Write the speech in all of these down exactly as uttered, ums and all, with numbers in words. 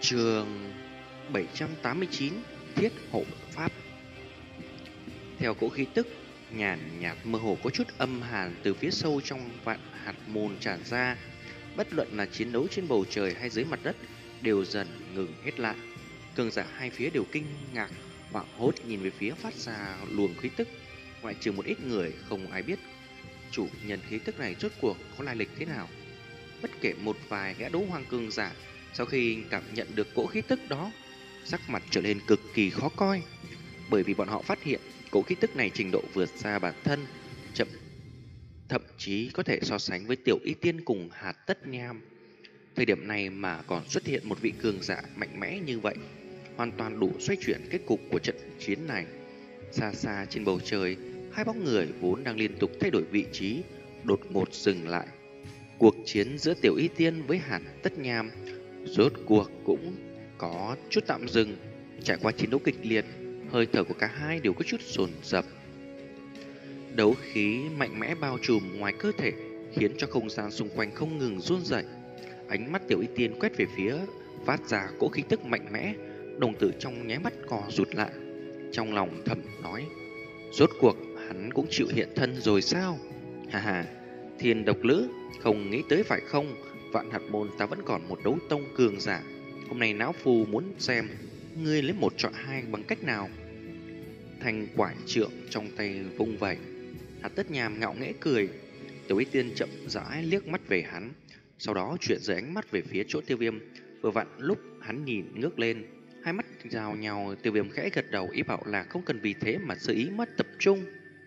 Chương bảy trăm tám mươi chín, Thiết hộ pháp. Theo cỗ khí tức nhàn nhạt mơ hồ có chút âm hàn từ phía sâu trong vạn hạt môn tràn ra. Bất luận là chiến đấu trên bầu trời hay dưới mặt đất đều dần ngừng hết lại. Cường giả hai phía đều kinh ngạc, hoảng hốt nhìn về phía phát ra luồng khí tức. Ngoại trừ một ít người, không ai biết chủ nhân khí tức này rốt cuộc có lai lịch thế nào. Bất kể một vài gã đấu hoàng cường giả sau khi cảm nhận được cỗ khí tức đó, sắc mặt trở nên cực kỳ khó coi, bởi vì bọn họ phát hiện cỗ khí tức này trình độ vượt xa bản thân, chậm thậm chí có thể so sánh với Tiểu Y Tiên cùng Hạt Tất Nham. Thời điểm này mà còn xuất hiện một vị cường giả mạnh mẽ như vậy, hoàn toàn đủ xoay chuyển kết cục của trận chiến này. Xa xa trên bầu trời, hai bóng người vốn đang liên tục thay đổi vị trí đột ngột dừng lại. Cuộc chiến giữa Tiểu Y Tiên với Hạt Tất Nham rốt cuộc cũng có chút tạm dừng. Trải qua chiến đấu kịch liệt, hơi thở của cả hai đều có chút dồn dập. Đấu khí mạnh mẽ bao trùm ngoài cơ thể, khiến cho không gian xung quanh không ngừng run rẩy. Ánh mắt Tiểu Y Tiên quét về phía phát ra cỗ khí tức mạnh mẽ, đồng tử trong nháy mắt co rụt lại. Trong lòng thầm nói, rốt cuộc hắn cũng chịu hiện thân rồi sao? Hà hà, Thiên Độc Lữ, không nghĩ tới phải không? Vạn Hạt Môn ta vẫn còn một đấu tông cường giả. Hôm nay lão phu muốn xem ngươi lấy một chọn hai bằng cách nào. Thanh quải trượng trong tay vung vẩy, Hạt Tất Nham ngạo nghễ cười. Tiểu Y Tiên chậm rãi liếc mắt về hắn, sau đó chuyển rời ánh mắt về phía chỗ Tiêu Viêm. Vừa vặn lúc hắn nhìn ngước lên, hai mắt giao nhau, Tiêu Viêm khẽ gật đầu ý bảo là không cần vì thế mà sự ý mất tập trung.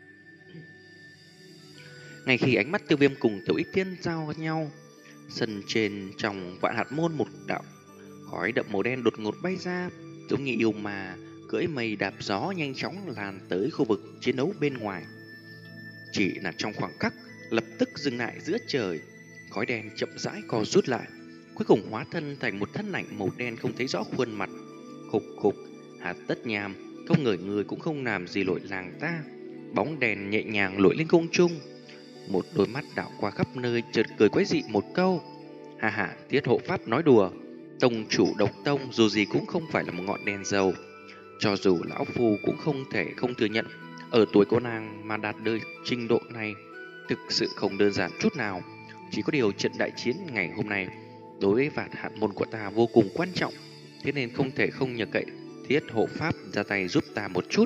Ngay khi ánh mắt Tiêu Viêm cùng Tiểu Y Tiên giao nhau, sân trên trong Vạn Hạt Môn một đạo khói đậm màu đen đột ngột bay ra, giống như yêu mà cưỡi mây đạp gió nhanh chóng lan tới khu vực chiến đấu bên ngoài. Chỉ là trong khoảng khắc, lập tức dừng lại giữa trời, khói đen chậm rãi co rút lại, cuối cùng hóa thân thành một thân ảnh màu đen không thấy rõ khuôn mặt. Khục khục, Hạt Tất Nham, không ngờ người cũng không làm gì lội làng ta. Bóng đèn nhẹ nhàng lội lên không trung, một đôi mắt đảo qua khắp nơi, chợt cười quái dị một câu. Hà hà, Tiết hộ pháp nói đùa. Tông chủ độc tông dù gì cũng không phải là một ngọn đèn dầu. Cho dù lão phu cũng không thể không thừa nhận, ở tuổi cô nàng mà đạt được trình độ này thực sự không đơn giản chút nào. Chỉ có điều trận đại chiến ngày hôm nay đối với Vạn Hạt Môn của ta vô cùng quan trọng, thế nên không thể không nhờ cậy Thiết hộ pháp ra tay giúp ta một chút.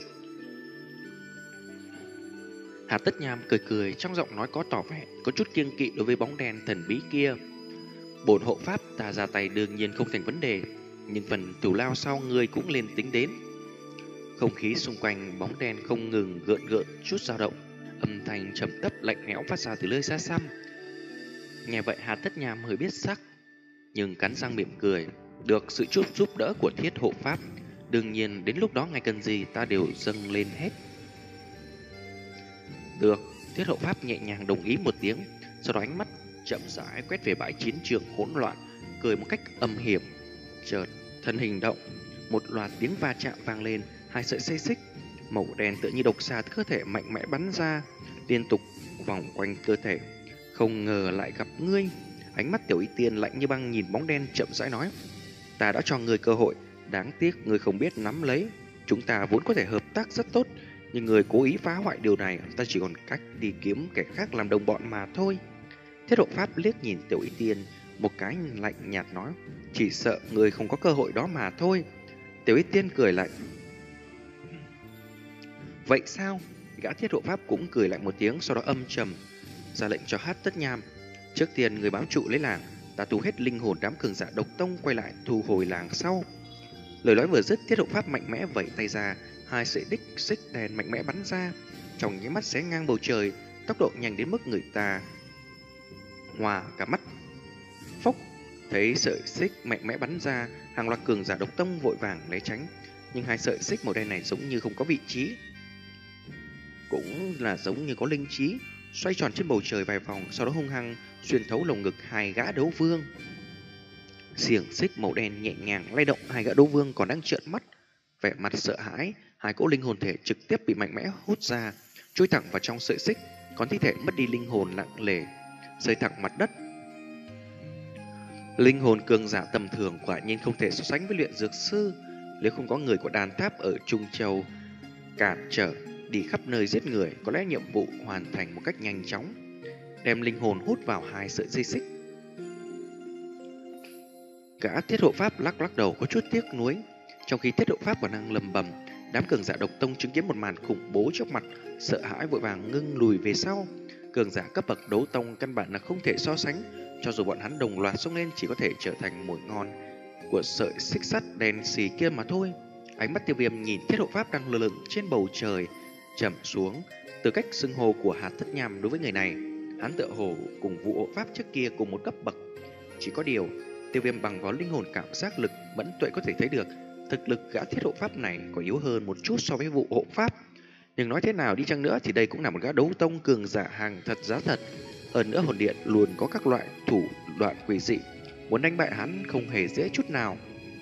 Hạt Tất Nham cười cười, trong giọng nói có tỏ vẻ có chút kiêng kỵ đối với bóng đen thần bí kia. Bổn hộ pháp ta ra tay đương nhiên không thành vấn đề, nhưng phần thù lao sau ngươi cũng lên tính đến. Không khí xung quanh bóng đen không ngừng gợn gợn chút dao động, âm thanh trầm thấp lạnh lẽo phát ra từ nơi xa xăm. Nghe vậy Hạt Tất Nham hơi biết sắc, nhưng cắn răng mỉm cười. Được sự chút giúp đỡ của Thiết hộ pháp, đương nhiên đến lúc đó ngài cần gì ta đều dâng lên hết. Được, Thiết hộ pháp nhẹ nhàng đồng ý một tiếng, sau đó ánh mắt chậm rãi quét về bãi chiến trường hỗn loạn, cười một cách âm hiểm. Chợt thân hình động, một loạt tiếng va chạm vang lên, hai sợi dây xích màu đen tựa như độc xà từ cơ thể mạnh mẽ bắn ra, liên tục vòng quanh cơ thể. Không ngờ lại gặp ngươi. Ánh mắt Tiểu Y Tiên lạnh như băng nhìn bóng đen chậm rãi nói, ta đã cho ngươi cơ hội, đáng tiếc ngươi không biết nắm lấy. Chúng ta vốn có thể hợp tác rất tốt, nhưng người cố ý phá hoại điều này, ta chỉ còn cách đi kiếm kẻ khác làm đồng bọn mà thôi. Thiết hộ pháp liếc nhìn Tiểu Y Tiên một cái lạnh nhạt nói, chỉ sợ người không có cơ hội đó mà thôi. Tiểu Y Tiên cười lạnh, vậy sao? Gã Thiết hộ pháp cũng cười lạnh một tiếng, sau đó âm trầm ra lệnh cho Hạt Tất Nham, trước tiên người bám trụ lấy làng, ta thu hết linh hồn đám cường giả độc tông quay lại thu hồi làng sau. Lời nói vừa dứt, Thiết hộ pháp mạnh mẽ vẩy tay ra, hai sợi đích xích đèn mạnh mẽ bắn ra, trong nháy mắt xé ngang bầu trời, tốc độ nhanh đến mức người ta hòa cả mắt. Phốc, thấy sợi xích mạnh mẽ bắn ra, hàng loạt cường giả độc tông vội vàng né tránh, nhưng hai sợi xích màu đen này giống như không có vị trí, cũng là giống như có linh trí, xoay tròn trên bầu trời vài vòng, sau đó hung hăng xuyên thấu lồng ngực hai gã đấu vương. Xiềng xích màu đen nhẹ nhàng lay động, hai gã đấu vương còn đang trợn mắt, vẻ mặt sợ hãi. Hai cỗ linh hồn thể trực tiếp bị mạnh mẽ hút ra, chui thẳng vào trong sợi xích, còn thi thể mất đi linh hồn lặng lề rơi thẳng mặt đất. Linh hồn cường giả tầm thường quả nhiên không thể so sánh với luyện dược sư. Nếu không có người của đàn tháp ở Trung Châu cản trở đi khắp nơi giết người, có lẽ nhiệm vụ hoàn thành một cách nhanh chóng. Đem linh hồn hút vào hai sợi dây xích. Gã Thiết Hộ Pháp lắc lắc đầu có chút tiếc nuối. Trong khi Thiết Hộ Pháp còn đang lầm bầm, đám cường giả độc tông chứng kiến một màn khủng bố trước mặt, sợ hãi vội vàng ngưng lùi về sau. Cường giả cấp bậc đấu tông căn bản là không thể so sánh, cho dù bọn hắn đồng loạt xông lên chỉ có thể trở thành mồi ngon của sợi xích sắt đen xì kia mà thôi. Ánh mắt Tiêu Viêm nhìn Thiết Hộ Pháp đang lơ lửng trên bầu trời trầm xuống. Từ cách xưng hô của Hạt Thất Nham đối với người này, hắn tựa hồ cùng Vũ Hộ Pháp trước kia cùng một cấp bậc. Chỉ có điều, Tiêu Viêm bằng vào linh hồn cảm giác lực mẫn tuệ có thể thấy được thực lực gã Thiết Hộ Pháp này có yếu hơn một chút so với Vũ Hộ Pháp. Nhưng nói thế nào đi chăng nữa thì đây cũng là một gã đấu tông cường giả hàng thật giá thật. Hơn nữa hồn điện luôn có các loại thủ đoạn quỷ dị, muốn đánh bại hắn không hề dễ chút nào.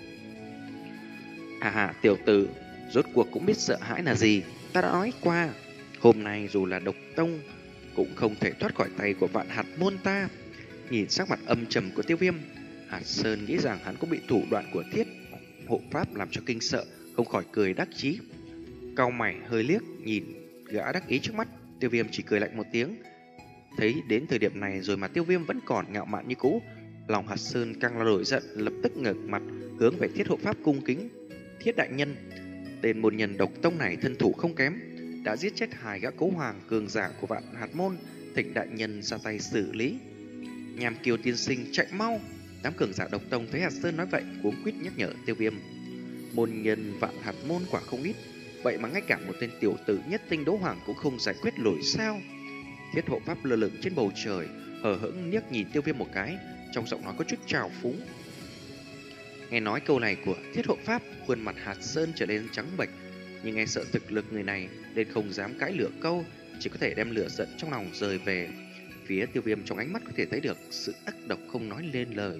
À hà, tiểu tử, rốt cuộc cũng biết sợ hãi là gì. Ta đã nói qua, hôm nay dù là độc tông cũng không thể thoát khỏi tay của Vạn Hạt môn ta. Nhìn sắc mặt âm trầm của Tiêu Viêm, Hạt Sơn nghĩ rằng hắn cũng bị thủ đoạn của Thiết Hộ Pháp làm cho kinh sợ, không khỏi cười đắc chí. Cau mày hơi liếc nhìn gã đắc ý trước mắt, Tiêu Viêm chỉ cười lạnh một tiếng. Thấy đến thời điểm này rồi mà Tiêu Viêm vẫn còn ngạo mạn như cũ, lòng Hạt Sơn càng là nổi giận, lập tức ngẩng mặt hướng về Thiết Hộ Pháp cung kính. Thiết đại nhân, tên môn nhân độc tông này thân thủ không kém, đã giết chết hai gã cố hoàng cường giả của Vạn Hạt môn, thỉnh đại nhân ra tay xử lý. Nhàm Kiều tiên sinh chạy mau. Đám cường giả độc tông thấy Hạt Sơn nói vậy cuống quýt nhắc nhở Tiêu Viêm. Môn nhân Vạn Hạt môn quả không ít, vậy mà ngay cả một tên tiểu tử nhất tinh đấu hoàng cũng không giải quyết nổi sao? Thiết Hộ Pháp lơ lửng trên bầu trời, hờ hững liếc nhìn Tiêu Viêm một cái, trong giọng nói có chút trào phúng. Nghe nói câu này của Thiết Hộ Pháp, khuôn mặt Hạt Sơn trở nên trắng bệch, nhưng nghe sợ thực lực người này nên không dám cãi lửa câu, chỉ có thể đem lửa giận trong lòng rời về phía Tiêu Viêm. Trong ánh mắt có thể thấy được sự ác độc không nói lên lời.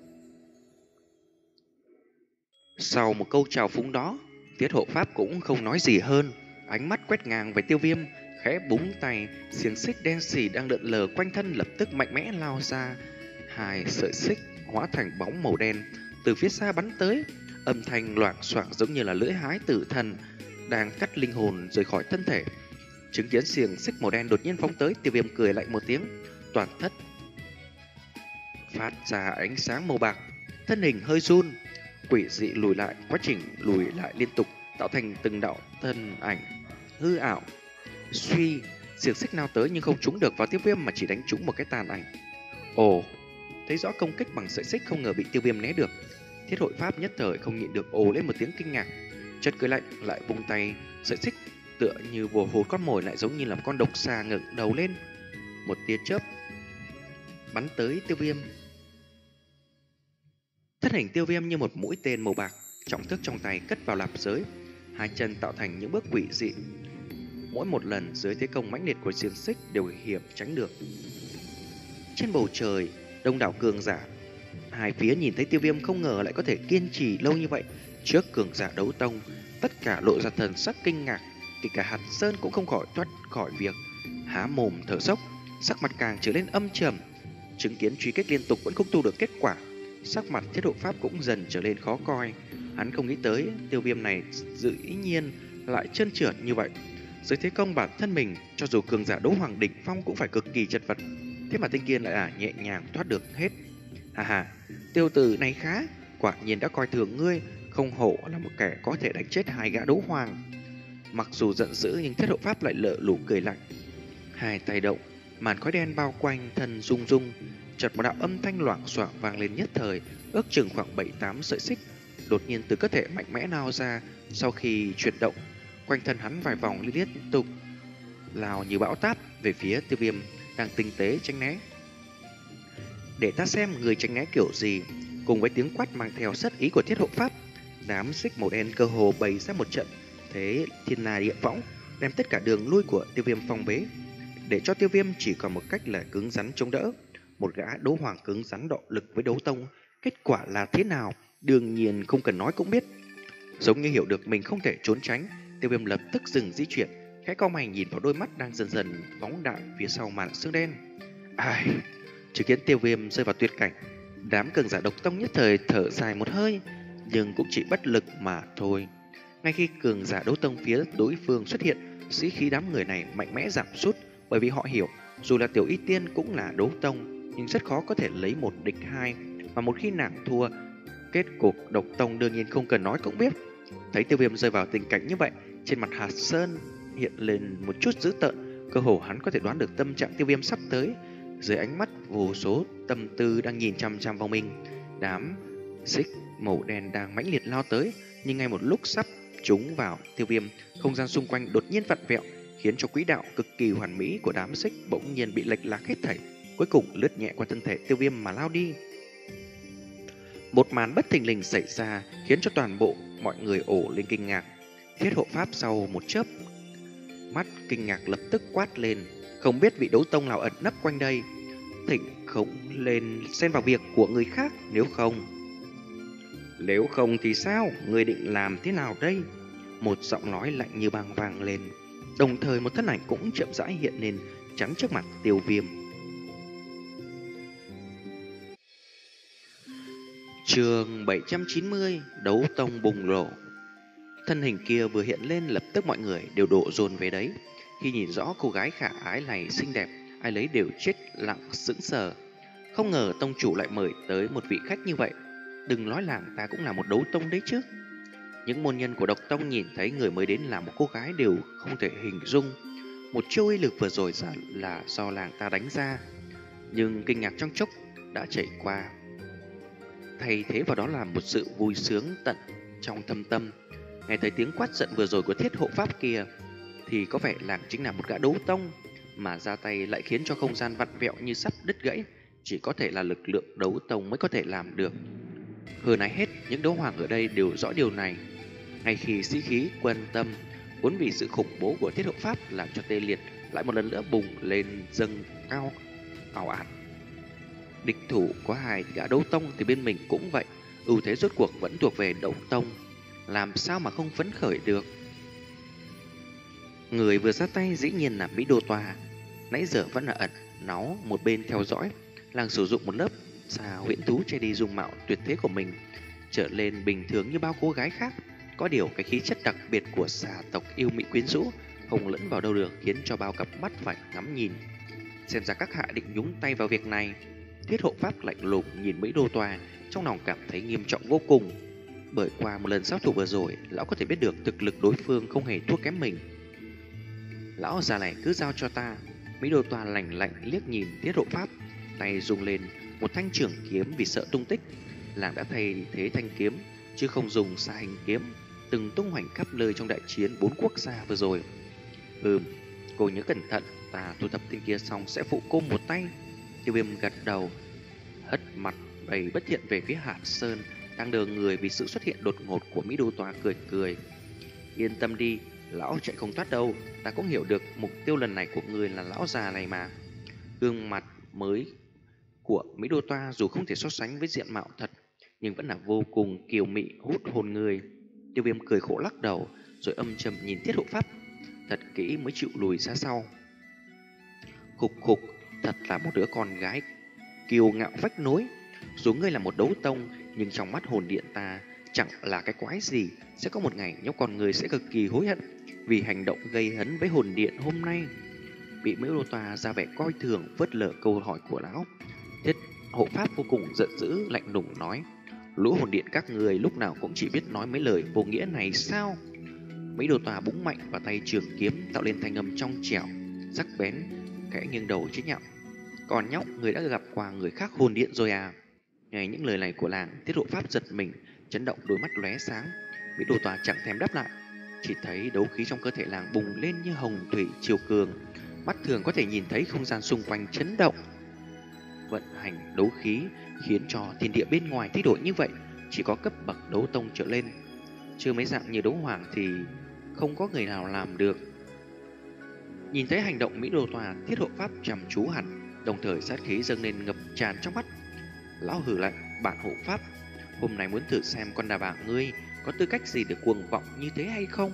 Sau một câu trào phúng đó, Thiết Hộ Pháp cũng không nói gì hơn, ánh mắt quét ngang về Tiêu Viêm, khẽ búng tay, xiềng xích đen xì đang lượn lờ quanh thân lập tức mạnh mẽ lao ra. Hai sợi xích hóa thành bóng màu đen từ phía xa bắn tới, âm thanh loảng xoảng giống như là lưỡi hái tử thần đang cắt linh hồn rời khỏi thân thể. Chứng kiến xiềng xích màu đen đột nhiên phóng tới, Tiêu Viêm cười lạnh một tiếng, toàn thất phát ra ánh sáng màu bạc, thân hình hơi run, quỷ dị lùi lại, quá trình lùi lại liên tục tạo thành từng đạo thân ảnh hư ảo. Suy, xiềng xích nào tới nhưng không trúng được vào Tiêu Viêm mà chỉ đánh trúng một cái tàn ảnh. Ồ, thấy rõ công kích bằng sợi xích không ngờ bị Tiêu Viêm né được. Thiết Hộ Pháp nhất thời không nhịn được ồ lên một tiếng kinh ngạc, chợt cười lạnh lại vung tay, sợi xích tựa như vồ hồn con mồi lại giống như là con độc xà ngẩng đầu lên, một tia chớp bắn tới Tiêu Viêm. Thân hình Tiêu Viêm như một mũi tên màu bạc, trọng thức trong tay cất vào lạp giới, hai chân tạo thành những bước quỷ dị. Mỗi một lần dưới thế công mãnh liệt của xiềng xích đều hiểm tránh được. Trên bầu trời, đông đảo cường giả hai phía nhìn thấy Tiêu Viêm không ngờ lại có thể kiên trì lâu như vậy trước cường giả đấu tông, tất cả lộ ra thần sắc kinh ngạc, kể cả Hạt Sơn cũng không khỏi thoát khỏi việc há mồm thở dốc, sắc mặt càng trở lên âm trầm. Chứng kiến truy kích liên tục vẫn không thu được kết quả, sắc mặt Thiết Hộ Pháp cũng dần trở lên khó coi. Hắn không nghĩ tới Tiêu Viêm này dĩ nhiên lại trơn trượt như vậy. Dưới thế công bản thân mình, cho dù cường giả đấu hoàng đỉnh phong cũng phải cực kỳ chật vật, thế mà tên kia lại là nhẹ nhàng thoát được hết. Hà hà, tiêu tử này khá, quả nhiên đã coi thường ngươi, không hổ là một kẻ có thể đánh chết hai gã đấu hoàng. Mặc dù giận dữ nhưng Thiết Hộ Pháp lại lợ lủ cười lạnh. Hai tay động, màn khói đen bao quanh thân rung rung, chợt một đạo âm thanh loảng xoảng vang lên nhất thời, ước chừng khoảng bảy tám sợi xích đột nhiên từ cơ thể mạnh mẽ lao ra. Sau khi chuyển động, quanh thân hắn vài vòng liên liên tục lao như bão táp về phía Tiêu Viêm đang tinh tế tránh né. Để ta xem người tránh né kiểu gì. Cùng với tiếng quát mang theo sát ý của Thiết Hộ Pháp, đám xích màu đen cơ hồ bày ra một trận thế thiên la địa võng, đem tất cả đường lui của Tiêu Viêm phong bế, để cho Tiêu Viêm chỉ còn một cách là cứng rắn chống đỡ. Một gã đấu hoàng cứng rắn độ lực với đấu tông, kết quả là thế nào đương nhiên không cần nói cũng biết. Giống như hiểu được mình không thể trốn tránh, Tiêu Viêm lập tức dừng di chuyển, khẽ cau mày nhìn vào đôi mắt đang dần dần phóng đại phía sau màn xương đen. Ai, chứng kiến Tiêu Viêm rơi vào tuyệt cảnh, Đám cường giả độc tông nhất thời thở dài một hơi, nhưng cũng chỉ bất lực mà thôi. Ngay khi cường giả đấu tông phía đối phương xuất hiện, sĩ khí đám người này mạnh mẽ giảm sút, bởi vì họ hiểu dù là Tiểu Y Tiên cũng là đấu tông, nhưng rất khó có thể lấy một địch hai, mà một khi nàng thua, kết cục độc tông đương nhiên không cần nói cũng biết. Thấy Tiêu Viêm rơi vào tình cảnh như vậy, trên mặt Hạt Sơn hiện lên một chút dữ tợn, cơ hồ hắn có thể đoán được tâm trạng Tiêu Viêm sắp tới. Dưới ánh mắt vô số tâm tư đang nhìn chăm chăm vào mình, đám xích màu đen đang mãnh liệt lao tới, nhưng ngay một lúc sắp trúng vào Tiêu Viêm, không gian xung quanh đột nhiên vặn vẹo, khiến cho quỹ đạo cực kỳ hoàn mỹ của đám xích bỗng nhiên bị lệch lạc hết thảy, cuối cùng lướt nhẹ qua thân thể Tiêu Viêm mà lao đi. Một màn bất thình lình xảy ra khiến cho toàn bộ mọi người ổ lên kinh ngạc. Thiết hộ pháp sau một chớp mắt kinh ngạc lập tức quát lên, không biết vị đấu tông nào ẩn nấp quanh đây, thỉnh không lên xen vào việc của người khác, nếu không Nếu không thì sao, người định làm thế nào đây? Một giọng nói lạnh như băng vang lên, đồng thời một thân ảnh cũng chậm rãi hiện lên chắn trước mặt Tiêu Viêm. Chương bảy trăm chín mươi, đấu tông bùng nổ. Thân hình kia vừa hiện lên, lập tức mọi người đều đổ dồn về đấy. Khi nhìn rõ cô gái khả ái này xinh đẹp, ai lấy đều chết lặng sững sờ. Không ngờ tông chủ lại mời tới một vị khách như vậy. Đừng nói làng ta cũng là một đấu tông đấy chứ. Những môn nhân của độc tông nhìn thấy người mới đến là một cô gái đều không thể hình dung. Một chiêu uy lực vừa rồi là do làng ta đánh ra, nhưng kinh ngạc trong chốc đã chảy qua, thay thế vào đó là một sự vui sướng tận trong thâm tâm. Nghe thấy tiếng quát giận vừa rồi của thiết hộ pháp kia, thì có vẻ làng chính là một gã đấu tông, mà ra tay lại khiến cho không gian vặn vẹo như sắp đứt gãy. Chỉ có thể là lực lượng đấu tông mới có thể làm được. Hơn ai hết, những đấu hoàng ở đây đều rõ điều này. Ngay khi sĩ khí quan tâm, vốn vì sự khủng bố của thiết hộ pháp làm cho tê liệt lại một lần nữa bùng lên dâng cao ảo ạt. Địch thủ có hai gã đấu tông thì bên mình cũng vậy, ưu thế rốt cuộc vẫn thuộc về đấu tông, làm sao mà không phấn khởi được. Người vừa ra tay dĩ nhiên là Mỹ Đô Tòa, nãy giờ vẫn là ẩn náu một bên theo dõi. Làng sử dụng một lớp xà huyễn thú che đi dung mạo tuyệt thế của mình, trở lên bình thường như bao cô gái khác. Có điều cái khí chất đặc biệt của xà tộc yêu mỹ quyến rũ không lẫn vào đâu được, khiến cho bao cặp mắt phải ngắm nhìn. Xem ra các hạ định nhúng tay vào việc này. Thiết hộ pháp lạnh lùng nhìn Mỹ Đô Tòa, trong lòng cảm thấy nghiêm trọng vô cùng. Bởi qua một lần giao thủ vừa rồi, lão có thể biết được thực lực đối phương không hề thua kém mình. Lão già này cứ giao cho ta. Mỹ Đô Tòa lạnh lạnh liếc nhìn thiết hộ pháp, tay dùng lên một thanh trường kiếm. Vì sợ tung tích, làng đã thay thế thanh kiếm chứ không dùng xa hình kiếm từng tung hoành khắp nơi trong đại chiến bốn quốc gia vừa rồi. Ừm, cô nhớ cẩn thận, ta thu thập tên kia xong sẽ phụ cô một tay. Tiêu Viêm gật đầu, hất mặt đầy bất thiện về phía Hạt Sơn đang đờ người vì sự xuất hiện đột ngột của Mỹ Đô Tòa, cười cười. Yên tâm đi, lão chạy không thoát đâu, ta cũng hiểu được mục tiêu lần này của người là lão già này mà. Gương mặt mới của Mỹ Đô Toa dù không thể so sánh với diện mạo thật, nhưng vẫn là vô cùng kiều mị hút hồn người. Tiêu Viêm cười khổ lắc đầu, rồi âm trầm nhìn thiết hộ pháp thật kỹ mới chịu lùi ra sau. Khục khục, thật là một đứa con gái kiêu ngạo vách nối. Dù ngươi là một đấu tông, nhưng trong mắt hồn điện ta chẳng là cái quái gì. Sẽ có một ngày nhóc con người sẽ cực kỳ hối hận vì hành động gây hấn với hồn điện hôm nay. Bị Mỹ Đô Tòa ra vẻ coi thường vớt lờ câu hỏi của lão, thiết hộ pháp vô cùng giận dữ, lạnh lùng nói: lũ hồn điện các người lúc nào cũng chỉ biết nói mấy lời vô nghĩa này sao? Mỹ Đô Tòa búng mạnh vào tay trường kiếm, tạo lên thanh âm trong trẻo sắc bén, khẽ nghiêng đầu chế nhạo: còn nhóc, người đã gặp qua người khác hồn điện rồi à? Nghe những lời này của làng, thiết hộ pháp giật mình, chấn động, đôi mắt lóe sáng. Mỹ Đô Tòa chẳng thèm đáp lại, chỉ thấy đấu khí trong cơ thể làng bùng lên như hồng thủy triều cường, mắt thường có thể nhìn thấy không gian xung quanh chấn động. Vận hành đấu khí khiến cho thiên địa bên ngoài thay đổi như vậy, chỉ có cấp bậc đấu tông trở lên, chưa mấy dạng như đấu hoàng thì không có người nào làm được. Nhìn thấy hành động Mỹ Đô Tòa, thiết hộ pháp chăm chú hẳn, đồng thời sát khí dâng lên ngập tràn trong mắt. Lão hử lạnh: bản hộ pháp, hôm nay muốn thử xem con đà bảng ngươi có tư cách gì để cuồng vọng như thế hay không?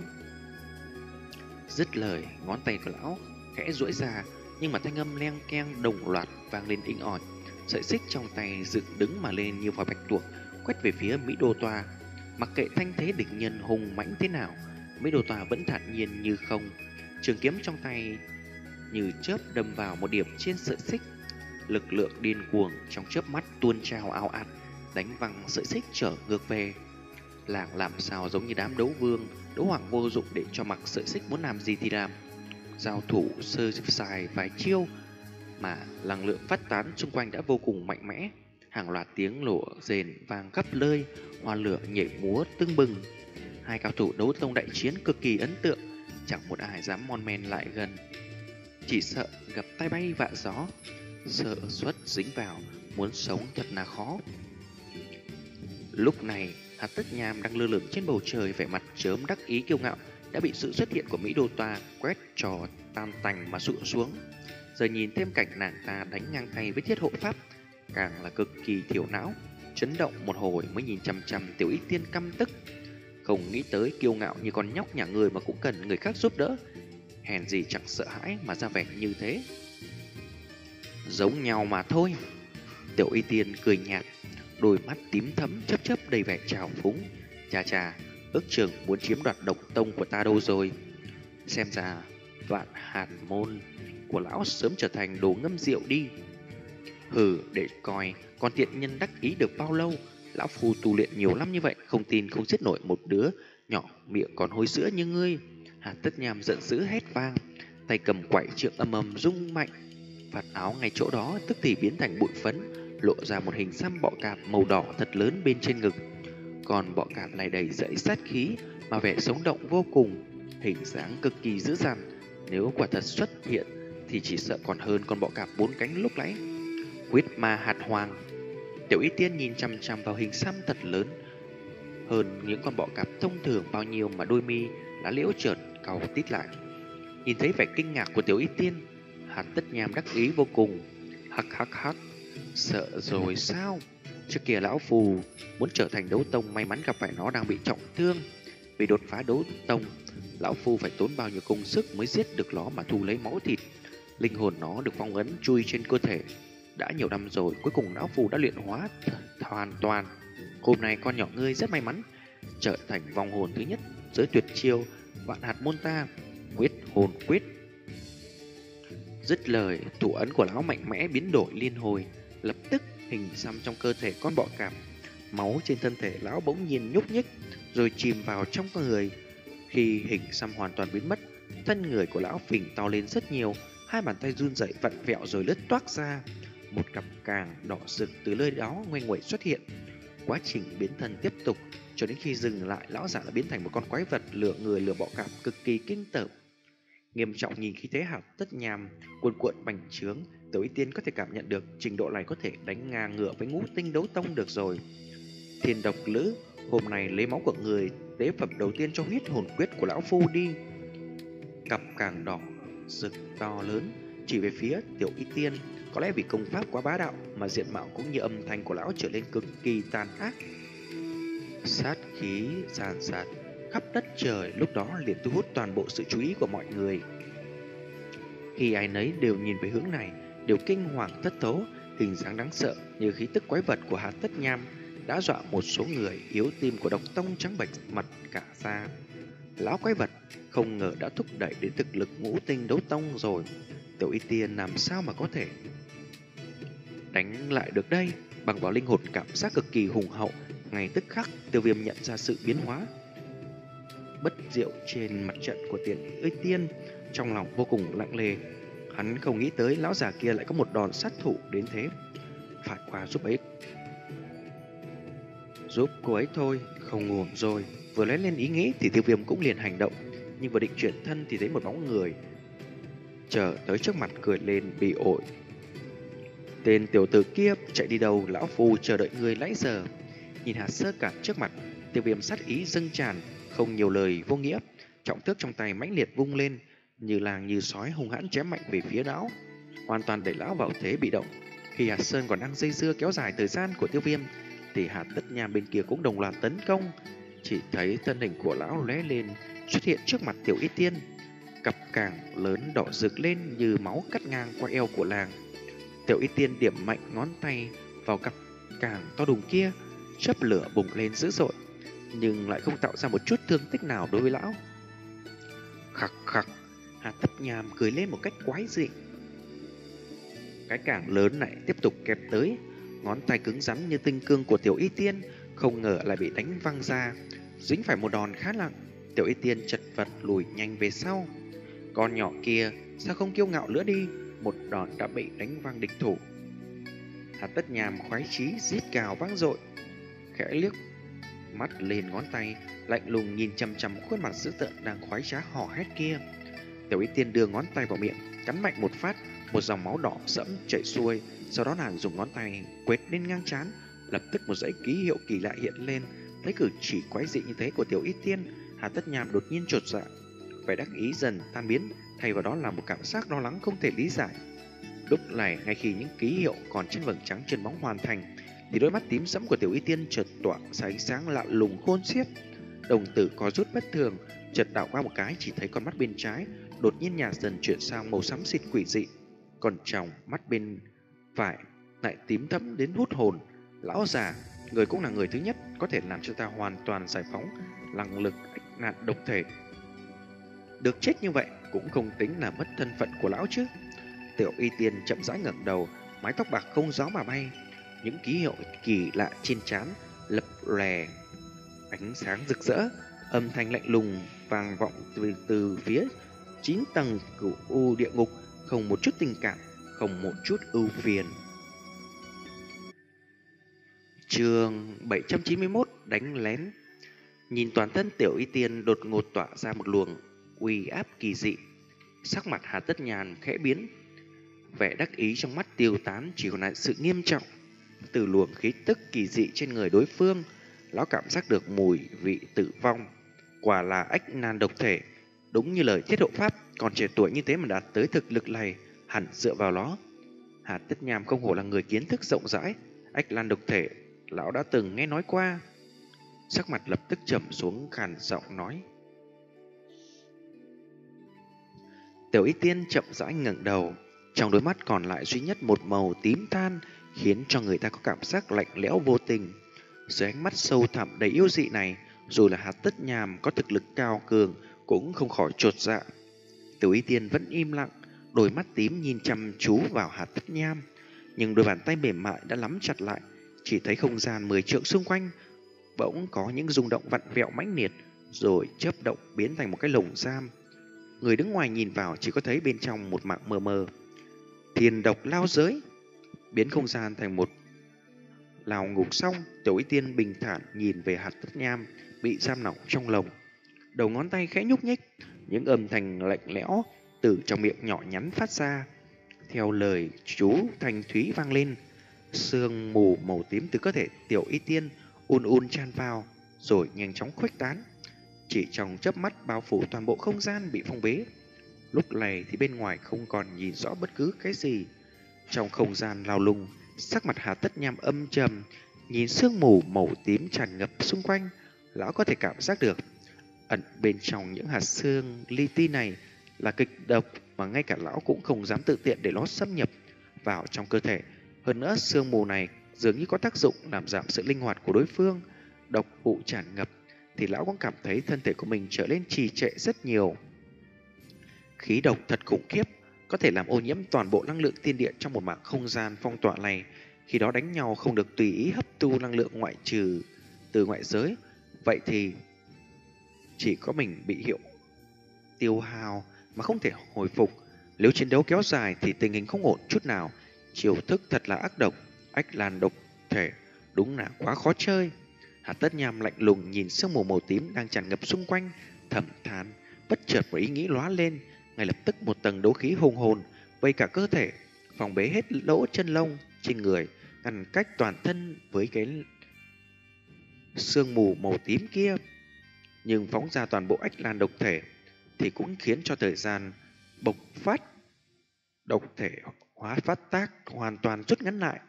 Dứt lời, ngón tay của lão khẽ duỗi ra, nhưng mà thanh âm leng keng đồng loạt vang lên inh ỏi. Sợi xích trong tay dựng đứng mà lên như vòi bạch tuộc, quét về phía Mỹ Đô Toa. Mặc kệ thanh thế địch nhân hùng mãnh thế nào, Mỹ Đô Toa vẫn thản nhiên như không. Trường kiếm trong tay như chớp đâm vào một điểm trên sợi xích. Lực lượng điên cuồng trong chớp mắt tuôn trào ào ạt, đánh văng sợi xích trở ngược về. Làng làm sao giống như đám đấu vương, đấu hoàng vô dụng để cho mặc sợi xích muốn làm gì thì làm. Giao thủ sơ xài vài chiêu mà năng lượng phát tán xung quanh đã vô cùng mạnh mẽ. Hàng loạt tiếng lụa rền vang khắp nơi, hoa lửa nhảy múa tưng bừng. Hai cao thủ đấu tông đại chiến cực kỳ ấn tượng, chẳng một ai dám mon men lại gần. Chỉ sợ gặp tai bay vạ gió, sợ suất dính vào, muốn sống thật là khó. Lúc này, Hạt Tất Nham đang lơ lửng trên bầu trời, vẻ mặt chớm đắc ý kiêu ngạo đã bị sự xuất hiện của Mỹ Đô Toa quét trò tan tành mà sụi xuống. Giờ nhìn thêm cảnh nàng ta đánh ngang tay với thiết hộ pháp, càng là cực kỳ thiểu não. Chấn động một hồi mới nhìn chằm chằm Tiểu Y Tiên căm tức. Không nghĩ tới kiêu ngạo như con nhóc nhà người mà cũng cần người khác giúp đỡ. Hèn gì chẳng sợ hãi mà ra vẻ như thế. Giống nhau mà thôi. Tiểu Y Tiên cười nhạt, đôi mắt tím thẫm chớp chớp đầy vẻ trào phúng. Chà chà, ước chừng muốn chiếm đoạt độc tông của ta đâu rồi. Xem ra Vạn Hàn Môn của lão sớm trở thành đồ ngâm rượu đi. Hừ, để coi con tiện nhân đắc ý được bao lâu. Lão phu tu luyện nhiều lắm như vậy, không tin không giết nổi một đứa nhỏ miệng còn hôi sữa như ngươi. Hạt Tất Nham giận dữ hét vang, tay cầm quải trượng âm ầm rung mạnh. Vạt áo ngay chỗ đó tức thì biến thành bụi phấn, lộ ra một hình xăm bọ cạp màu đỏ thật lớn bên trên ngực. Còn bọ cạp này đầy dẫy sát khí mà vẻ sống động vô cùng, hình dáng cực kỳ dữ dằn. Nếu quả thật xuất hiện thì chỉ sợ còn hơn con bọ cạp bốn cánh lúc nãy. Huyết ma hạt hoàng. Tiểu Y Tiên nhìn chằm chằm vào hình xăm thật lớn, hơn những con bọ cạp thông thường bao nhiêu mà đôi mi lá liễu chợt cau tít lại. Nhìn thấy vẻ kinh ngạc của Tiểu Y Tiên, Hạt Tất Nham đắc ý vô cùng. Hắc hắc hắc, sợ rồi sao? Trước kia lão phù muốn trở thành đấu tông, may mắn gặp phải nó đang bị trọng thương. Vì đột phá đấu tông, lão phu phải tốn bao nhiêu công sức mới giết được nó mà thu lấy máu thịt. Linh hồn nó được phong ấn chui trên cơ thể. Đã nhiều năm rồi, cuối cùng lão phù đã luyện hóa hoàn toàn. Hôm nay con nhỏ ngươi rất may mắn trở thành vong hồn thứ nhất giới tuyệt chiêu Vạn Hạt Môn ta, Huyết Hồn Quyết. Dứt lời, thủ ấn của lão mạnh mẽ biến đổi liên hồi, lập tức hình xăm trong cơ thể con bọ cạp. Máu trên thân thể lão bỗng nhiên nhúc nhích, rồi chìm vào trong con người. Khi hình xăm hoàn toàn biến mất, thân người của lão phình to lên rất nhiều, hai bàn tay run rẩy vặn vẹo rồi lướt toác ra. Một cặp càng đỏ rực từ nơi đó ngoe nguậy xuất hiện. Quá trình biến thân tiếp tục, cho đến khi dừng lại, lão giả đã biến thành một con quái vật lửa người lửa bọ cạp cực kỳ kinh tởm. Nghiêm trọng nhìn khí thế Hạt Tất Nham cuồn cuộn bành trướng, Tiểu Y Tiên có thể cảm nhận được trình độ này có thể đánh ngang ngửa với ngũ tinh đấu tông được rồi. Thiên độc lữ, hôm nay lấy máu của người tế phẩm đầu tiên cho huyết hồn quyết của lão phu đi. Cặp càng đỏ rực to lớn chỉ về phía Tiểu Y Tiên. Có lẽ vì công pháp quá bá đạo mà diện mạo cũng như âm thanh của lão trở nên cực kỳ tàn ác. Sát khí sàn sạt khắp đất trời lúc đó liền thu hút toàn bộ sự chú ý của mọi người. Khi ai nấy đều nhìn về hướng này, đều kinh hoàng thất thố. Hình dáng đáng sợ như khí tức quái vật của Hạt Tất Nham đã dọa một số người yếu tim của độc tông trắng bệch mặt cả da. Lão quái vật không ngờ đã thúc đẩy đến thực lực ngũ tinh đấu tông rồi. Tiểu Y Tiên làm sao mà có thể đánh lại được đây? Bằng vào linh hồn cảm giác cực kỳ hùng hậu, ngay tức khắc Tiêu Viêm nhận ra sự biến hóa bất diệu trên mặt trận của Tiểu Y Tiên, trong lòng vô cùng lặng lề. Hắn không nghĩ tới lão già kia lại có một đòn sát thủ đến thế. Phải qua giúp ấy, giúp cô ấy thôi, không ổn rồi. Vừa lóe lên ý nghĩ thì Tiêu Viêm cũng liền hành động, nhưng vừa định chuyển thân thì thấy một bóng người chờ tới trước mặt cười lên bị ổi. Tên tiểu tử kia chạy đi đâu? Lão phu chờ đợi người nãy giờ. Nhìn hạt sơ cản trước mặt, Tiêu Viêm sát ý dâng tràn, không nhiều lời vô nghĩa, trọng thước trong tay mãnh liệt vung lên, như làng như sói hung hãn chém mạnh về phía lão, hoàn toàn đẩy lão vào thế bị động. Khi hạt sơn còn đang dây dưa kéo dài thời gian của Tiêu Viêm, thì Hạt Tất Nham bên kia cũng đồng loạt tấn công. Chỉ thấy thân hình của lão lóe lên xuất hiện trước mặt Tiểu Y Tiên, cặp càng lớn đỏ rực lên như máu cắt ngang qua eo của làng. Tiểu Y Tiên điểm mạnh ngón tay vào cặp càng to đùng kia, chớp lửa bùng lên dữ dội, nhưng lại không tạo ra một chút thương tích nào đối với lão. Khặc khặc, Hà Tất Nham cười lên một cách quái dị. Cái càng lớn lại tiếp tục kẹp tới, ngón tay cứng rắn như tinh cương của Tiểu Y Tiên không ngờ lại bị đánh văng ra, dính phải một đòn khá nặng. Tiểu Y Tiên chật vật lùi nhanh về sau. Con nhỏ kia sao không kiêu ngạo nữa đi, một đòn đã bị đánh văng địch thủ. Hà Tất Nham khoái chí rít gào vang dội, khẽ liếc mắt lên ngón tay, lạnh lùng nhìn chằm chằm khuôn mặt dữ tợn đang khoái trá hò hét kia. Tiểu Y Tiên đưa ngón tay vào miệng, cắn mạnh một phát, một dòng máu đỏ sẫm chảy xuôi, sau đó nàng dùng ngón tay quệt lên ngang trán, lập tức một dãy ký hiệu kỳ lạ hiện lên. Thấy cử chỉ quái dị như thế của Tiểu Y Tiên, Hà Tất Nham đột nhiên chột dạ, vẻ đắc ý dần tan biến, thay vào đó là một cảm giác lo lắng không thể lý giải. Lúc này, ngay khi những ký hiệu còn trên vầng trắng chân bóng hoàn thành, thì đôi mắt tím sẫm của Tiểu Y Tiên chợt tỏa ra ánh sáng lạ lùng khôn xiết. Đồng tử có rút bất thường, chợt đảo qua một cái, chỉ thấy con mắt bên trái đột nhiên nhạt dần chuyển sang màu xám xịt quỷ dị, còn trong mắt bên phải lại tím thẫm đến hút hồn. Lão già, người cũng là người thứ nhất có thể làm cho ta hoàn toàn giải phóng năng lực ách nạn độc thể. Được chết như vậy cũng không tính là mất thân phận của lão chứ. Tiểu Y Tiên chậm rãi ngẩng đầu, mái tóc bạc không gió mà bay, những ký hiệu kỳ lạ trên trán lập lòe ánh sáng rực rỡ, âm thanh lạnh lùng vang vọng từ từ phía chín tầng cửu u địa ngục, không một chút tình cảm, không một chút ưu phiền. Chương bảy trăm chín mươi mốt, đánh lén. Nhìn toàn thân Tiểu Y Tiên đột ngột tỏa ra một luồng uy áp kỳ dị, sắc mặt Hà Tất Nhàn khẽ biến, vẻ đắc ý trong mắt tiêu tán, chỉ còn lại sự nghiêm trọng. Từ luồng khí tức kỳ dị trên người đối phương, lão cảm giác được mùi vị tử vong. Quả là ách nan độc thể, đúng như lời Thiết Hộ Pháp, còn trẻ tuổi như thế mà đạt tới thực lực này, hẳn dựa vào nó. Hà Tất Nham không hổ là người kiến thức rộng rãi, ách lan độc thể lão đã từng nghe nói qua. Sắc mặt lập tức trầm xuống, khàn giọng nói. Tiểu Y Tiên chậm rãi ngẩng đầu, trong đôi mắt còn lại duy nhất một màu tím than, khiến cho người ta có cảm giác lạnh lẽo vô tình. Dưới ánh mắt sâu thẳm đầy yêu dị này, dù là Hà Tất Nham có thực lực cao cường cũng không khỏi chột dạ. Tiểu Y Tiên vẫn im lặng, đôi mắt tím nhìn chăm chú vào Hà Tất Nham, nhưng đôi bàn tay mềm mại đã nắm chặt lại. Chỉ thấy không gian mười trượng xung quanh bỗng có những rung động vặn vẹo mãnh liệt, rồi chớp động biến thành một cái lồng giam. Người đứng ngoài nhìn vào chỉ có thấy bên trong một mảng mờ mờ. Thiên độc lao giới, biến không gian thành một lào ngục xong. Tiểu Y Tiên bình thản nhìn về Hà Tất Nham bị giam lỏng trong lồng, đầu ngón tay khẽ nhúc nhích, những âm thanh lạnh lẽo từ trong miệng nhỏ nhắn phát ra. Theo lời chú thanh thúy vang lên, sương mù màu tím từ cơ thể Tiểu Y Tiên ùn ùn tràn vào, rồi nhanh chóng khuếch tán. Chỉ trong chớp mắt bao phủ toàn bộ không gian bị phong bế. Lúc này thì bên ngoài không còn nhìn rõ bất cứ cái gì. Trong không gian lao lung, sắc mặt Hà Tất Nham âm trầm, nhìn sương mù màu tím tràn ngập xung quanh, lão có thể cảm giác được ẩn bên trong những hạt xương li ti này là kịch độc mà ngay cả lão cũng không dám tự tiện để nó xâm nhập vào trong cơ thể. Hơn nữa, sương mù này dường như có tác dụng làm giảm sự linh hoạt của đối phương. Độc vụ tràn ngập thì lão cũng cảm thấy thân thể của mình trở nên trì trệ rất nhiều. Khí độc thật khủng khiếp, có thể làm ô nhiễm toàn bộ năng lượng thiên địa trong một mảng không gian phong tỏa này. Khi đó đánh nhau không được tùy ý hấp thu năng lượng ngoại trừ từ ngoại giới, vậy thì chỉ có mình bị hiệu tiêu hao mà không thể hồi phục. Nếu chiến đấu kéo dài thì tình hình không ổn chút nào. Chiêu thức thật là ác độc, ách lan độc thể, đúng là quá khó chơi. Hà Tất Nham lạnh lùng nhìn sương mù màu tím đang tràn ngập xung quanh, thầm than. Bất chợt một ý nghĩ lóe lên, ngay lập tức một tầng đấu khí hùng hồn vây cả cơ thể, phòng bế hết lỗ chân lông trên người, ngăn cách toàn thân với cái sương mù màu tím kia. Nhưng phóng ra toàn bộ ách lan độc thể thì cũng khiến cho thời gian bộc phát độc thể hóa phát tác hoàn toàn rút ngắn lại.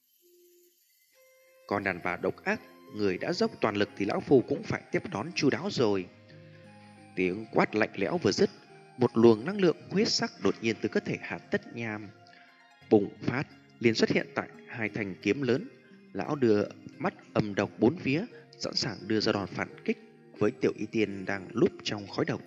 Còn đàn bà độc ác, người đã dốc toàn lực thì lão phu cũng phải tiếp đón chu đáo rồi. Tiếng quát lạnh lẽo vừa dứt, một luồng năng lượng huyết sắc đột nhiên từ cơ thể Hà Tất Nham bùng phát, liền xuất hiện tại hai thanh kiếm lớn. Lão đưa mắt âm độc bốn phía, sẵn sàng đưa ra đòn phản kích với Tiểu Y Tiên đang lúp trong khói độc.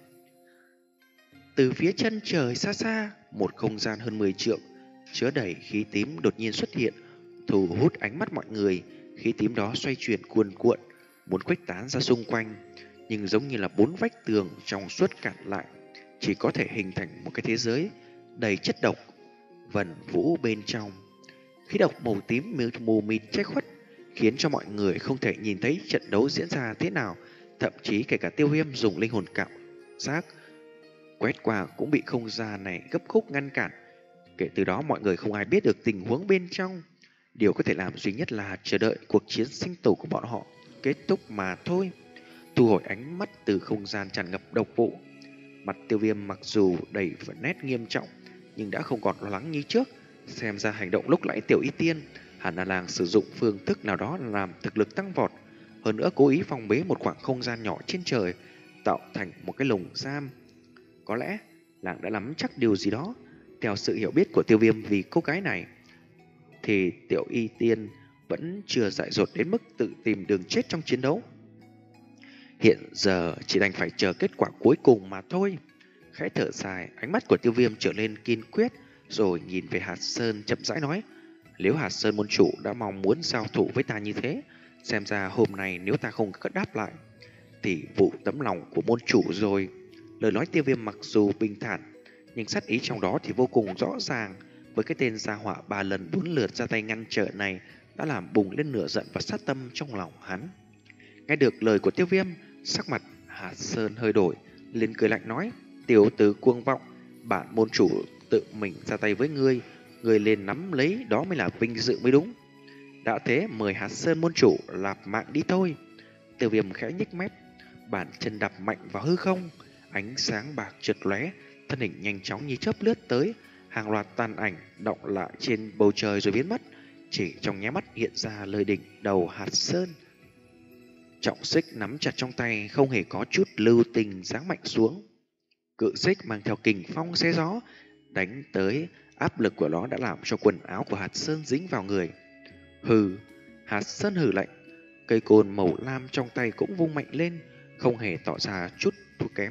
Từ phía chân trời xa xa, một không gian hơn mười trượng chứa đầy khí tím đột nhiên xuất hiện, thu hút ánh mắt mọi người. Khí tím đó xoay chuyển cuồn cuộn, muốn khuếch tán ra xung quanh, nhưng giống như là bốn vách tường trong suốt cản lại, chỉ có thể hình thành một cái thế giới đầy chất độc vần vũ bên trong. Khí độc màu tím mù mịt che khuất, khiến cho mọi người không thể nhìn thấy trận đấu diễn ra thế nào. Thậm chí kể cả Tiêu Viêm dùng linh hồn cảm giác quét qua cũng bị không gian này gấp khúc ngăn cản. Kể từ đó mọi người không ai biết được tình huống bên trong. Điều có thể làm duy nhất là chờ đợi cuộc chiến sinh tử của bọn họ kết thúc mà thôi. Thu hồi ánh mắt từ không gian tràn ngập độc vụ, mặt Tiêu Viêm mặc dù đầy vẻ nét nghiêm trọng nhưng đã không còn lo lắng như trước. Xem ra hành động lúc nãy Tiểu Y Tiên hẳn là làng sử dụng phương thức nào đó làm thực lực tăng vọt, hơn nữa cố ý phong bế một khoảng không gian nhỏ trên trời, tạo thành một cái lồng giam. Có lẽ làng đã nắm chắc điều gì đó. Theo sự hiểu biết của Tiêu Viêm vì cô gái này, thì Tiểu Y Tiên vẫn chưa dại dột đến mức tự tìm đường chết trong chiến đấu. Hiện giờ chỉ đành phải chờ kết quả cuối cùng mà thôi. Khẽ thở dài, ánh mắt của Tiêu Viêm trở lên kiên quyết, rồi nhìn về Hạt Sơn chậm rãi nói: nếu Hạt Sơn môn chủ đã mong muốn giao thủ với ta như thế, xem ra hôm nay nếu ta không có đáp lại thì vụ tấm lòng của môn chủ rồi. Lời nói Tiêu Viêm mặc dù bình thản, nhưng sát ý trong đó thì vô cùng rõ ràng. Với cái tên gia họa ba lần bốn lượt ra tay ngăn trở này đã làm bùng lên lửa giận và sát tâm trong lòng hắn. Nghe được lời của Tiêu Viêm, sắc mặt Hạt Sơn hơi đổi, liền cười lạnh nói: tiểu tử cuồng vọng, bản môn chủ tự mình ra tay với ngươi, ngươi lên nắm lấy đó mới là vinh dự mới đúng. Đã thế mời Hạt Sơn môn chủ lạp mạng đi thôi. Tiêu Viêm khẽ nhếch mép, bàn chân đạp mạnh vào hư không, ánh sáng bạc chợt lóe, thân hình nhanh chóng như chớp lướt tới, hàng loạt tàn ảnh động lại trên bầu trời rồi biến mất. Chỉ trong nháy mắt hiện ra lời đỉnh đầu Hạt Sơn. Trọng xích nắm chặt trong tay, không hề có chút lưu tình giáng mạnh xuống. Cự xích mang theo kình phong xé gió đánh tới, áp lực của nó đã làm cho quần áo của Hạt Sơn dính vào người. Hừ, Hạt Sơn hừ lạnh, cây côn màu lam trong tay cũng vung mạnh lên, không hề tỏ ra chút thua kém,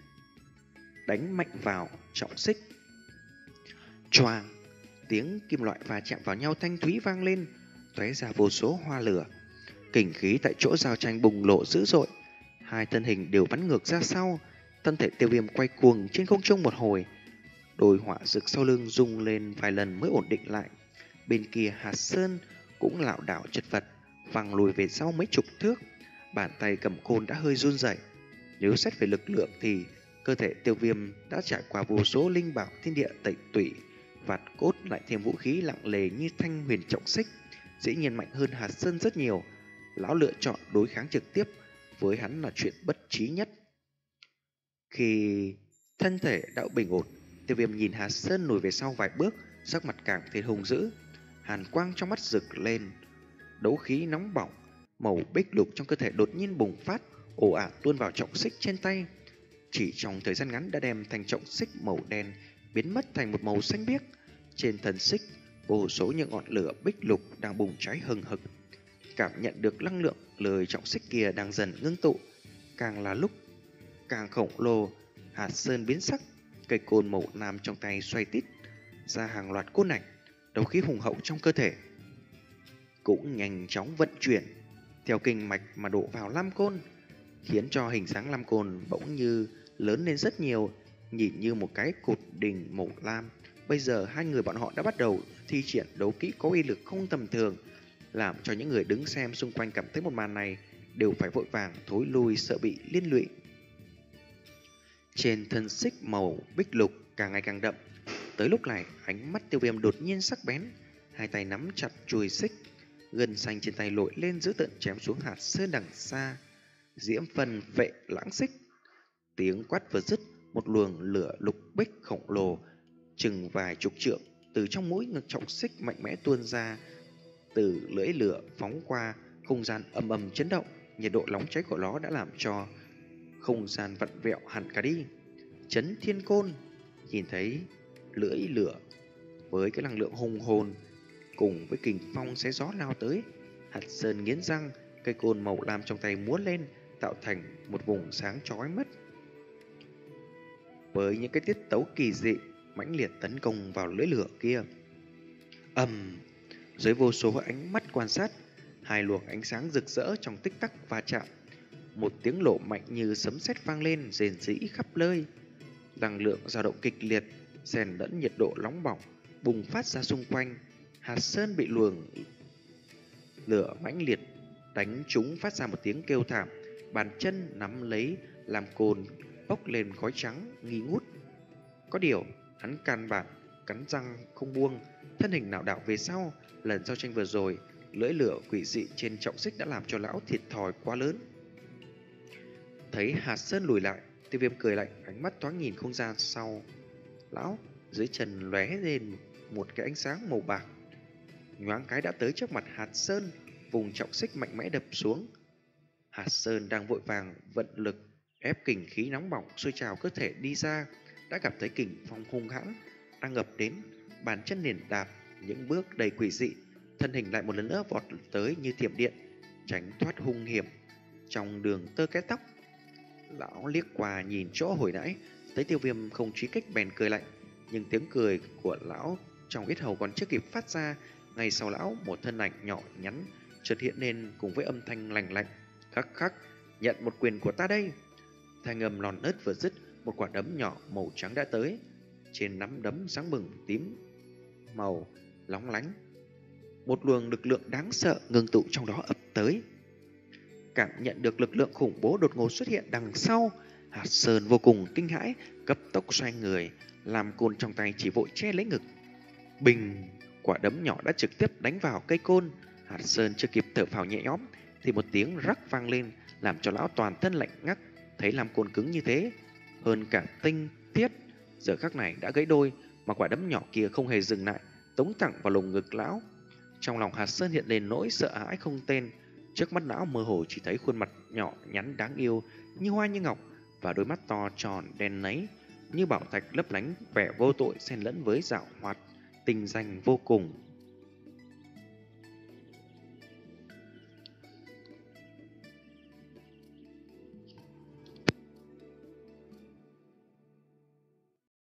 đánh mạnh vào trọng xích. Choang, tiếng kim loại va chạm vào nhau thanh thúy vang lên, tóe ra vô số hoa lửa. Kình khí tại chỗ giao tranh bùng lộ dữ dội, hai thân hình đều bắn ngược ra sau. Thân thể Tiêu Viêm quay cuồng trên không trung một hồi, đôi hỏa rực sau lưng rung lên vài lần mới ổn định lại. Bên kia Hạt Sơn cũng lảo đảo chật vật, văng lùi về sau mấy chục thước, bàn tay cầm côn đã hơi run rẩy. Nếu xét về lực lượng thì cơ thể Tiêu Viêm đã trải qua vô số linh bảo thiên địa tẩy tủy, vạt cốt lại thêm vũ khí lặng lề như thanh huyền trọng xích, dĩ nhiên mạnh hơn Hạt Sơn rất nhiều. Lão lựa chọn đối kháng trực tiếp với hắn là chuyện bất trí nhất. Khi thân thể đã bình ổn, Tiêu Viêm nhìn Hạt Sơn lùi về sau vài bước, sắc mặt càng thêm hung dữ, hàn quang trong mắt rực lên, đấu khí nóng bỏng, màu bích lục trong cơ thể đột nhiên bùng phát, ồ ạt tuôn vào trọng xích trên tay. Chỉ trong thời gian ngắn đã đem thành trọng xích màu đen biến mất thành một màu xanh biếc. Trên thân xích, vô số những ngọn lửa bích lục đang bùng cháy hừng hực. Cảm nhận được năng lượng lời trọng xích kia đang dần ngưng tụ, càng là lúc càng khổng lồ. Hạt Sơn biến sắc, cây côn màu lam trong tay xoay tít ra hàng loạt côn ảnh, đấu khí hùng hậu trong cơ thể cũng nhanh chóng vận chuyển theo kinh mạch mà đổ vào lam côn, khiến cho hình dáng lam côn bỗng như lớn lên rất nhiều, nhìn như một cái cột đình màu lam. Bây giờ hai người bọn họ đã bắt đầu thi triển đấu kỹ có uy lực không tầm thường, làm cho những người đứng xem xung quanh cảm thấy một màn này đều phải vội vàng thối lui, sợ bị liên lụy. Trên thân xích màu bích lục càng ngày càng đậm. Tới lúc này ánh mắt Tiêu Viêm đột nhiên sắc bén, hai tay nắm chặt chuôi xích, gân xanh trên tay lội lên giữ tợn chém xuống Hạt Sơn đằng xa. Diễm phần vệ lãng xích. Tiếng quát vừa dứt, một luồng lửa lục bích khổng lồ chừng vài chục trượng từ trong mũi ngực trọng xích mạnh mẽ tuôn ra. Từ lưỡi lửa phóng qua, không gian ầm ầm chấn động, nhiệt độ nóng cháy của nó đã làm cho không gian vặn vẹo hẳn cả đi. Chấn Thiên Côn. Nhìn thấy lưỡi lửa với cái năng lượng hùng hồn cùng với kình phong xé gió lao tới. Hạt Sơn nghiến răng, cây côn màu lam trong tay múa lên, tạo thành một vùng sáng chói mắt. Với những cái tiết tấu kỳ dị, mãnh liệt tấn công vào lưỡi lửa kia. Ầm, dưới vô số ánh mắt quan sát, hai luồng ánh sáng rực rỡ trong tích tắc va chạm. Một tiếng nổ mạnh như sấm sét vang lên, rền rĩ khắp nơi. Năng lượng dao động kịch liệt, xen lẫn nhiệt độ nóng bỏng bùng phát ra xung quanh. Hạt Sơn bị luồng lửa mãnh liệt đánh trúng, phát ra một tiếng kêu thảm, bàn chân nắm lấy làm côn bốc lên khói trắng nghi ngút. Có điều hắn căn bản cắn răng không buông, thân hình nạo đạo về sau. Lần giao tranh vừa rồi, lưỡi lửa quỷ dị trên trọng xích đã làm cho lão thiệt thòi quá lớn. Thấy Hạt Sơn lùi lại, Tiêu Viêm cười lạnh, ánh mắt thoáng nhìn không gian sau lão. Dưới chân lóe lên một cái ánh sáng màu bạc, nhoáng cái đã tới trước mặt Hạt Sơn, vùng trọng xích mạnh mẽ đập xuống. Hạt Sơn đang vội vàng vận lực ép kình khí nóng bỏng sôi trào cơ thể đi ra, đã gặp thấy kình phong hung hãn đang ngập đến, bàn chân liền đạp những bước đầy quỷ dị, thân hình lại một lần nữa vọt tới như thiểm điện, tránh thoát hung hiểm trong đường tơ cái tóc. Lão liếc qua nhìn chỗ hồi nãy, thấy Tiêu Viêm không truy kích bèn cười lạnh, nhưng tiếng cười của lão trong yết hầu còn chưa kịp phát ra, ngay sau lão một thân ảnh nhỏ nhắn chợt hiện lên cùng với âm thanh lành lạnh. Khắc khắc, nhận một quyền của ta đây. Thanh âm lòn ớt vừa dứt, một quả đấm nhỏ màu trắng đã tới. Trên nắm đấm sáng bừng tím màu lóng lánh, một luồng lực lượng đáng sợ ngưng tụ trong đó ập tới. Cảm nhận được lực lượng khủng bố đột ngột xuất hiện đằng sau, Hạt Sơn vô cùng kinh hãi, cấp tốc xoay người, làm côn trong tay chỉ vội che lấy ngực. Bình, quả đấm nhỏ đã trực tiếp đánh vào cây côn. Hạt Sơn chưa kịp thở phào nhẹ nhõm thì một tiếng rắc vang lên, làm cho lão toàn thân lạnh ngắt. Thấy làm côn cứng như thế, hơn cả tinh tiết, giờ khắc này đã gãy đôi, mà quả đấm nhỏ kia không hề dừng lại, tống thẳng vào lồng ngực lão. Trong lòng Hạt Sơn hiện lên nỗi sợ hãi không tên. Trước mắt lão mơ hồ chỉ thấy khuôn mặt nhỏ nhắn đáng yêu như hoa như ngọc, và đôi mắt to tròn đen nấy như bảo thạch lấp lánh, vẻ vô tội xen lẫn với dạo hoạt tinh danh vô cùng.